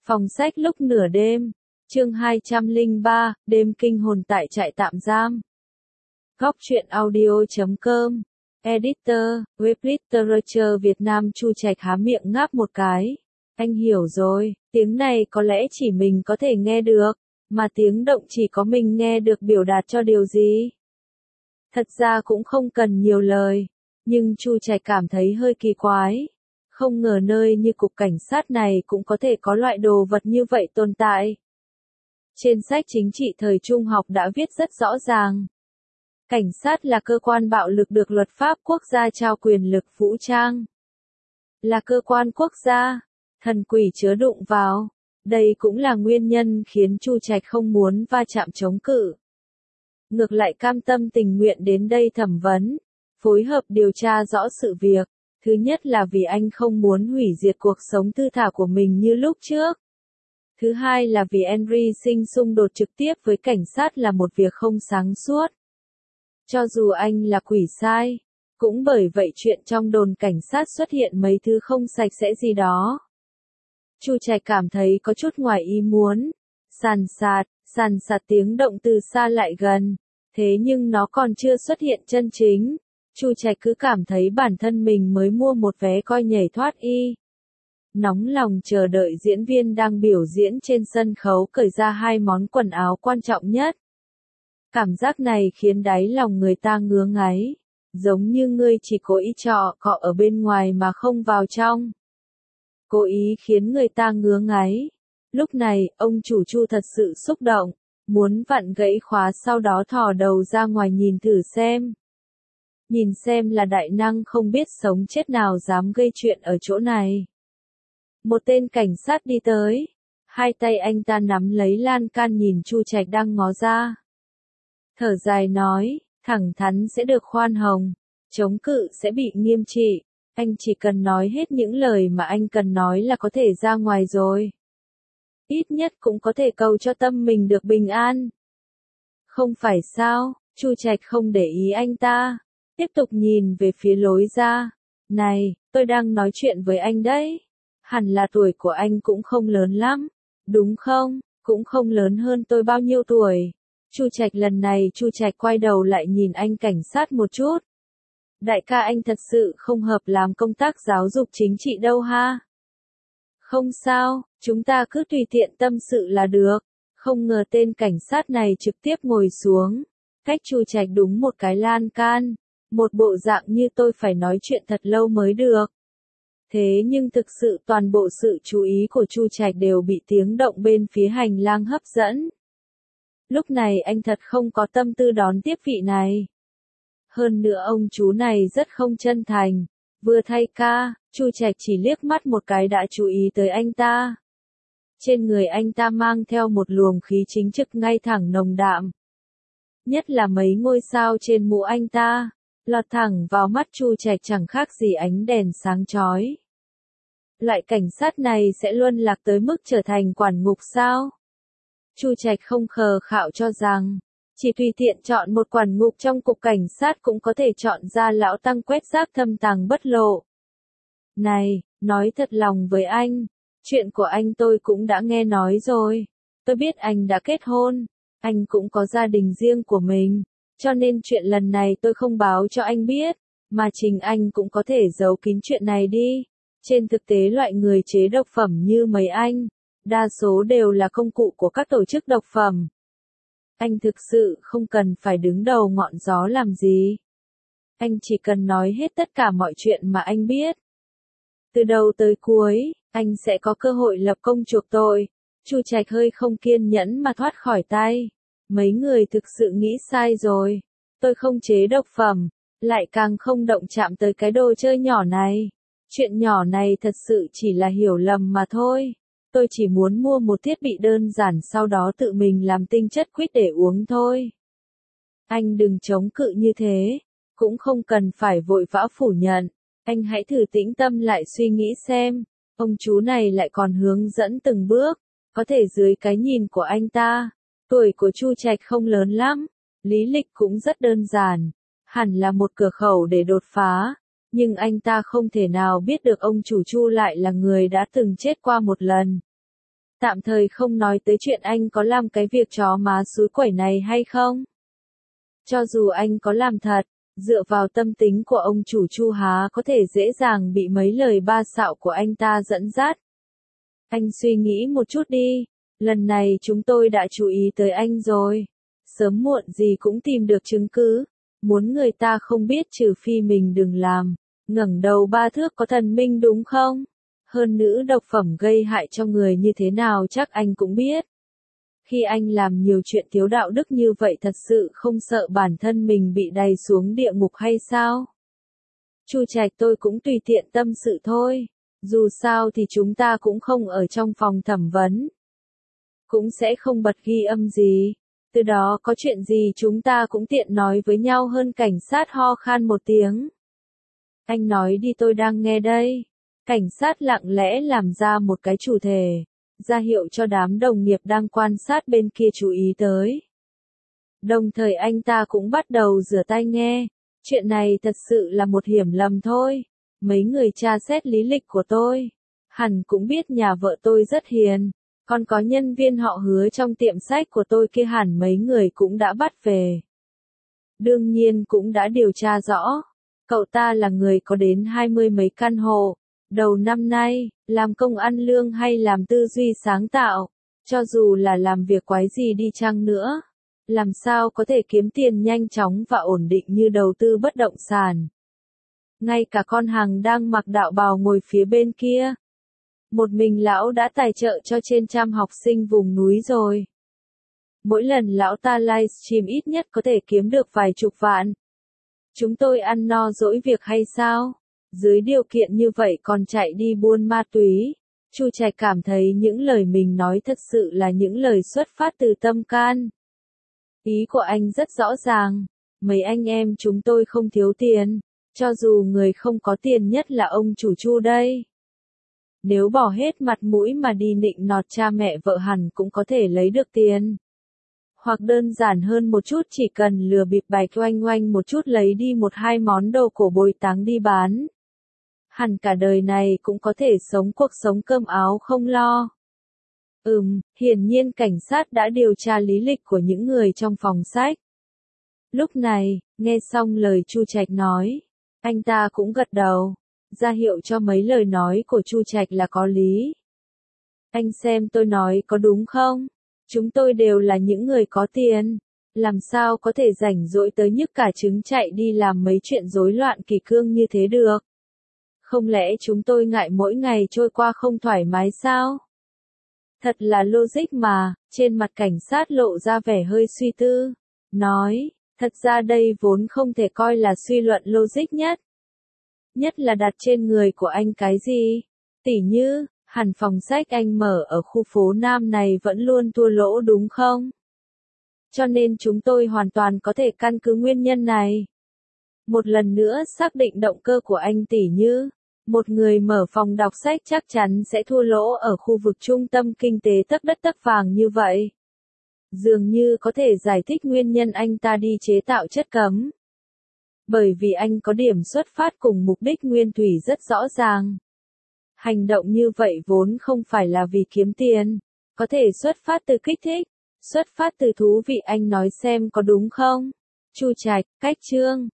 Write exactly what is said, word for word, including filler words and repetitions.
Phòng sách lúc nửa đêm, chương hai trăm lẻ ba, đêm kinh hồn tại trại tạm giam. Góc truyện audio chấm com, Editor, Web Literature Việt Nam. Chu Trạch há miệng ngáp một cái. Anh hiểu rồi, tiếng này có lẽ chỉ mình có thể nghe được, mà tiếng động chỉ có mình nghe được biểu đạt cho điều gì. Thật ra cũng không cần nhiều lời, nhưng Chu Trạch cảm thấy hơi kỳ quái. Không ngờ nơi như cục cảnh sát này cũng có thể có loại đồ vật như vậy tồn tại. Trên sách chính trị thời trung học đã viết rất rõ ràng. Cảnh sát là cơ quan bạo lực được luật pháp quốc gia trao quyền lực vũ trang. Là cơ quan quốc gia, thần quỷ chớ đụng vào. Đây cũng là nguyên nhân khiến Chu Trạch không muốn va chạm chống cự. Ngược lại cam tâm tình nguyện đến đây thẩm vấn, phối hợp điều tra rõ sự việc. Thứ nhất là vì anh không muốn hủy diệt cuộc sống thư thả của mình như lúc trước. Thứ hai là vì Henry sinh xung đột trực tiếp với cảnh sát là một việc không sáng suốt. Cho dù anh là quỷ sai, cũng bởi vậy chuyện trong đồn cảnh sát xuất hiện mấy thứ không sạch sẽ gì đó. Chu Trạch cảm thấy có chút ngoài ý muốn. Sàn sạt, sàn sạt tiếng động từ xa lại gần. Thế nhưng nó còn chưa xuất hiện chân chính. Chu Trạch cứ cảm thấy bản thân mình mới mua một vé coi nhảy thoát y. Nóng lòng chờ đợi diễn viên đang biểu diễn trên sân khấu cởi ra hai món quần áo quan trọng nhất. Cảm giác này khiến đáy lòng người ta ngứa ngáy, giống như ngươi chỉ cố ý trọ cọ ở bên ngoài mà không vào trong. Cố ý khiến người ta ngứa ngáy. Lúc này, ông chủ Chu thật sự xúc động, muốn vặn gãy khóa sau đó thò đầu ra ngoài nhìn thử xem. Nhìn xem là đại năng không biết sống chết nào dám gây chuyện ở chỗ này. Một tên cảnh sát đi tới. Hai tay anh ta nắm lấy lan can nhìn Chu Trạch đang ngó ra. Thở dài nói, thẳng thắn sẽ được khoan hồng, chống cự sẽ bị nghiêm trị. Anh chỉ cần nói hết những lời mà anh cần nói là có thể ra ngoài rồi. Ít nhất cũng có thể cầu cho tâm mình được bình an. Không phải sao, Chu Trạch không để ý anh ta. Tiếp tục nhìn về phía lối ra. Này, tôi đang nói chuyện với anh đấy. Hẳn là tuổi của anh cũng không lớn lắm, đúng không? Cũng không lớn hơn tôi bao nhiêu tuổi. Chu Trạch lần này Chu Trạch quay đầu lại nhìn anh cảnh sát một chút. Đại ca anh thật sự không hợp làm công tác giáo dục chính trị đâu ha? Không sao, chúng ta cứ tùy tiện tâm sự là được. Không ngờ tên cảnh sát này trực tiếp ngồi xuống, cách Chu Trạch đúng một cái lan can. Một bộ dạng như tôi phải nói chuyện thật lâu mới được. Thế nhưng thực sự toàn bộ sự chú ý của Chu Trạch đều bị tiếng động bên phía hành lang hấp dẫn. Lúc này anh thật không có tâm tư đón tiếp vị này. Hơn nữa ông chú này rất không chân thành. Vừa thay ca, Chu Trạch chỉ liếc mắt một cái đã chú ý tới anh ta. Trên người anh ta mang theo một luồng khí chính trực ngay thẳng nồng đạm. Nhất là mấy ngôi sao trên mũ anh ta, lọt thẳng vào mắt Chu Trạch chẳng khác gì ánh đèn sáng chói. Loại cảnh sát này sẽ luân lạc tới mức trở thành quản ngục sao? Chu Trạch không khờ khạo cho rằng, chỉ tùy tiện chọn một quản ngục trong cục cảnh sát cũng có thể chọn ra lão tăng quét rác thâm tàng bất lộ. Này, nói thật lòng với anh, chuyện của anh tôi cũng đã nghe nói rồi. Tôi biết anh đã kết hôn, anh cũng có gia đình riêng của mình, cho nên chuyện lần này tôi không báo cho anh biết, mà chính anh cũng có thể giấu kín chuyện này đi. Trên thực tế loại người chế độc phẩm như mấy anh, đa số đều là công cụ của các tổ chức độc phẩm. Anh thực sự không cần phải đứng đầu ngọn gió làm gì. Anh chỉ cần nói hết tất cả mọi chuyện mà anh biết. Từ đầu tới cuối, anh sẽ có cơ hội lập công chuộc tội. Chu Trạch hơi không kiên nhẫn mà thoát khỏi tay. Mấy người thực sự nghĩ sai rồi. Tôi không chế độc phẩm, lại càng không động chạm tới cái đồ chơi nhỏ này. Chuyện nhỏ này thật sự chỉ là hiểu lầm mà thôi. Tôi chỉ muốn mua một thiết bị đơn giản sau đó tự mình làm tinh chất quýt để uống thôi. Anh đừng chống cự như thế, cũng không cần phải vội vã phủ nhận. Anh hãy thử tĩnh tâm lại suy nghĩ xem, ông chú này lại còn hướng dẫn từng bước, có thể dưới cái nhìn của anh ta. Tuổi của Chu Trạch không lớn lắm, lý lịch cũng rất đơn giản, hẳn là một cửa khẩu để đột phá. Nhưng anh ta không thể nào biết được ông chủ Chu lại là người đã từng chết qua một lần. Tạm thời không nói tới chuyện anh có làm cái việc chó má xúi quẩy này hay không. Cho dù anh có làm thật, dựa vào tâm tính của ông chủ Chu há có thể dễ dàng bị mấy lời ba xạo của anh ta dẫn dắt. Anh suy nghĩ một chút đi, lần này chúng tôi đã chú ý tới anh rồi. Sớm muộn gì cũng tìm được chứng cứ, muốn người ta không biết trừ phi mình đừng làm. Ngẩng đầu ba thước có thần minh đúng không? Hơn nữ độc phẩm gây hại cho người như thế nào chắc anh cũng biết. Khi anh làm nhiều chuyện thiếu đạo đức như vậy thật sự không sợ bản thân mình bị đày xuống địa ngục hay sao? Chu Trạch tôi cũng tùy tiện tâm sự thôi. Dù sao thì chúng ta cũng không ở trong phòng thẩm vấn. Cũng sẽ không bật ghi âm gì. Từ đó có chuyện gì chúng ta cũng tiện nói với nhau hơn. Cảnh sát ho khan một tiếng. Anh nói đi tôi đang nghe đây. Cảnh sát lặng lẽ làm ra một cái chủ thể, ra hiệu cho đám đồng nghiệp đang quan sát bên kia chú ý tới. Đồng thời anh ta cũng bắt đầu rửa tai nghe. Chuyện này thật sự là một hiểu lầm thôi. Mấy người tra xét lý lịch của tôi, hẳn cũng biết nhà vợ tôi rất hiền. Còn có nhân viên họ Hứa trong tiệm sách của tôi kia hẳn mấy người cũng đã bắt về. Đương nhiên cũng đã điều tra rõ. Cậu ta là người có đến hai mươi mấy căn hộ. Đầu năm nay, làm công ăn lương hay làm tư duy sáng tạo, cho dù là làm việc quái gì đi chăng nữa, làm sao có thể kiếm tiền nhanh chóng và ổn định như đầu tư bất động sản. Ngay cả con Hằng đang mặc đạo bào ngồi phía bên kia. Một mình lão đã tài trợ cho trên trăm học sinh vùng núi rồi. Mỗi lần lão ta livestream ít nhất có thể kiếm được vài chục vạn. Chúng tôi ăn no dỗi việc hay sao? Dưới điều kiện như vậy còn chạy đi buôn ma túy. Chu Trạch cảm thấy những lời mình nói thật sự là những lời xuất phát từ tâm can. Ý của anh rất rõ ràng. Mấy anh em chúng tôi không thiếu tiền. Cho dù người không có tiền nhất là ông chủ Chu đây. Nếu bỏ hết mặt mũi mà đi nịnh nọt cha mẹ vợ hẳn cũng có thể lấy được tiền. Hoặc đơn giản hơn một chút chỉ cần lừa bịp bạch oanh oanh một chút lấy đi một hai món đồ cổ bồi táng đi bán. Hẳn cả đời này cũng có thể sống cuộc sống cơm áo không lo. Ừm, hiển nhiên cảnh sát đã điều tra lý lịch của những người trong phòng sách. Lúc này, nghe xong lời Chu Trạch nói, anh ta cũng gật đầu, ra hiệu cho mấy lời nói của Chu Trạch là có lý. Anh xem tôi nói có đúng không? Chúng tôi đều là những người có tiền, làm sao có thể rảnh rỗi tới nhức cả trứng chạy đi làm mấy chuyện rối loạn kỷ cương như thế được? Không lẽ chúng tôi ngại mỗi ngày trôi qua không thoải mái sao? Thật là logic mà, trên mặt cảnh sát lộ ra vẻ hơi suy tư. Nói, thật ra đây vốn không thể coi là suy luận logic nhất. Nhất là đặt trên người của anh cái gì? Tỉ như, hẳn phòng sách anh mở ở khu phố Nam này vẫn luôn thua lỗ đúng không? Cho nên chúng tôi hoàn toàn có thể căn cứ nguyên nhân này. Một lần nữa xác định động cơ của anh tỉ như, một người mở phòng đọc sách chắc chắn sẽ thua lỗ ở khu vực trung tâm kinh tế tấc đất tấc vàng như vậy. Dường như có thể giải thích nguyên nhân anh ta đi chế tạo chất cấm. Bởi vì anh có điểm xuất phát cùng mục đích nguyên thủy rất rõ ràng. Hành động như vậy vốn không phải là vì kiếm tiền, có thể xuất phát từ kích thích, xuất phát từ thú vị anh nói xem có đúng không? Chu Trạch, cách chương.